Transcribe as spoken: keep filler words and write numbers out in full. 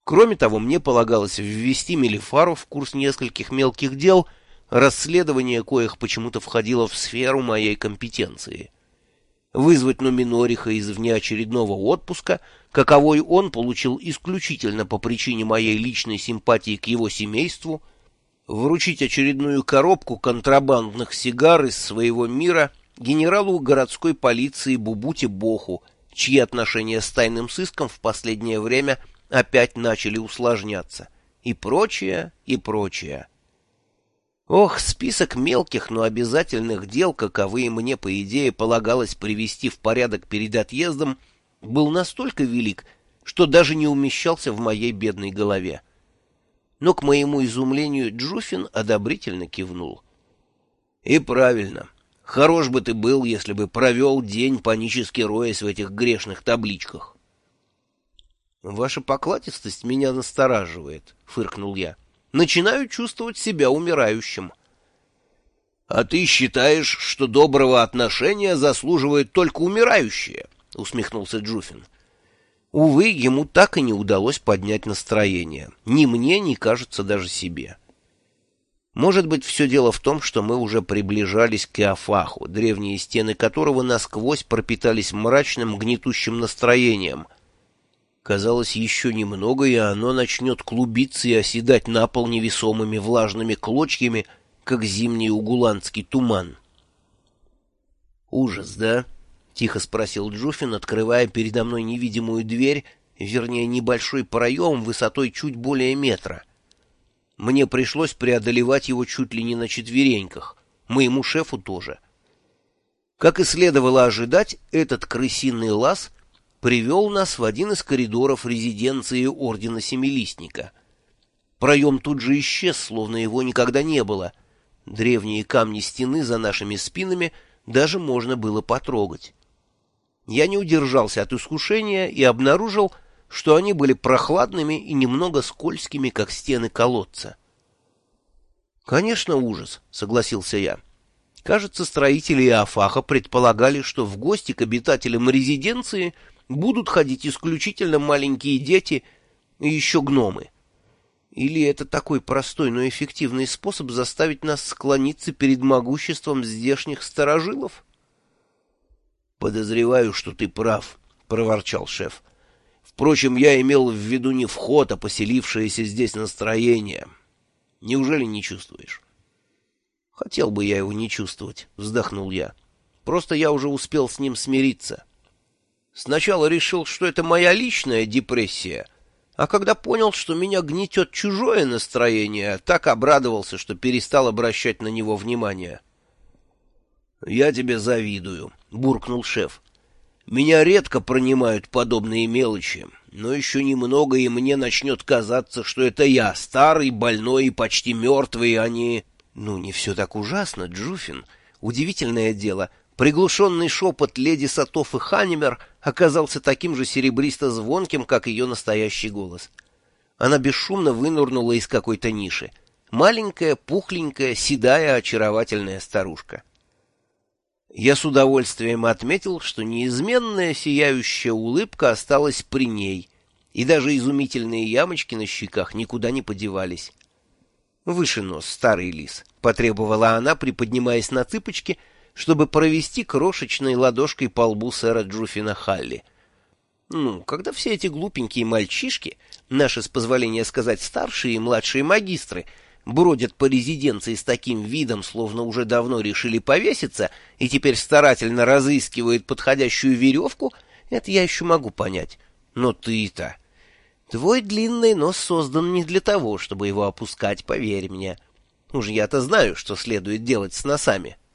Кроме того, мне полагалось ввести Мелифару в курс нескольких мелких дел, расследование коих почему-то входило в сферу моей компетенции. Вызвать Нуминориха из внеочередного отпуска, каковой он получил исключительно по причине моей личной симпатии к его семейству, вручить очередную коробку контрабандных сигар из своего мира генералу городской полиции Бубуте Боху, чьи отношения с тайным сыском в последнее время опять начали усложняться, и прочее, и прочее. Ох, список мелких, но обязательных дел, каковые мне, по идее, полагалось привести в порядок перед отъездом, был настолько велик, что даже не умещался в моей бедной голове. Но, к моему изумлению, Джуфин одобрительно кивнул. И правильно. Хорош бы ты был, если бы провел день, панически роясь в этих грешных табличках. «Ваша покладистость меня настораживает», — фыркнул я. «Начинаю чувствовать себя умирающим». «А ты считаешь, что доброго отношения заслуживают только умирающие?» — усмехнулся Джуфин. Увы, ему так и не удалось поднять настроение. Ни мне, ни, кажется, даже себе. Может быть, все дело в том, что мы уже приближались к Иофаху, древние стены которого насквозь пропитались мрачным, гнетущим настроением. Казалось, еще немного, и оно начнет клубиться и оседать на пол невесомыми влажными клочьями, как зимний угуландский туман. «Ужас, да?» — тихо спросил Джуфин, открывая передо мной невидимую дверь, вернее, небольшой проем высотой чуть более метра. Мне пришлось преодолевать его чуть ли не на четвереньках, моему шефу тоже. Как и следовало ожидать, этот крысиный лаз привел нас в один из коридоров резиденции Ордена Семилистника. Проем тут же исчез, словно его никогда не было. Древние камни стены за нашими спинами даже можно было потрогать. Я не удержался от искушения и обнаружил, что они были прохладными и немного скользкими, как стены колодца. «Конечно, ужас», — согласился я. Кажется, строители Иофаха предполагали, что в гости к обитателям резиденции будут ходить исключительно маленькие дети и еще гномы. Или это такой простой, но эффективный способ заставить нас склониться перед могуществом здешних старожилов? «Подозреваю, что ты прав», — проворчал шеф. «Впрочем, я имел в виду не вход, а поселившееся здесь настроение. Неужели не чувствуешь?» «Хотел бы я его не чувствовать», — вздохнул я. «Просто я уже успел с ним смириться. Сначала решил, что это моя личная депрессия, а когда понял, что меня гнетет чужое настроение, так обрадовался, что перестал обращать на него внимание». «Я тебе завидую», — буркнул шеф. «Меня редко пронимают подобные мелочи, но еще немного, и мне начнет казаться, что это я, старый, больной и почти мертвый, а не...» «Ну, не все так ужасно, Джуфин. Удивительное дело, приглушенный шепот леди Сатофы Ханимер оказался таким же серебристо-звонким, как ее настоящий голос. Она бесшумно вынырнула из какой-то ниши. Маленькая, пухленькая, седая, очаровательная старушка. Я с удовольствием отметил, что неизменная сияющая улыбка осталась при ней, и даже изумительные ямочки на щеках никуда не подевались. «Выше нос, старый лис», — потребовала она, приподнимаясь на цыпочки, чтобы провести крошечной ладошкой по лбу сэра Джуфина Халли. «Ну, когда все эти глупенькие мальчишки, наши, с позволения сказать, старшие и младшие магистры, бродят по резиденции с таким видом, словно уже давно решили повеситься, и теперь старательно разыскивают подходящую веревку, это я еще могу понять. Но ты-то... Твой длинный нос создан не для того, чтобы его опускать, поверь мне. Уж я-то знаю, что следует делать с носами».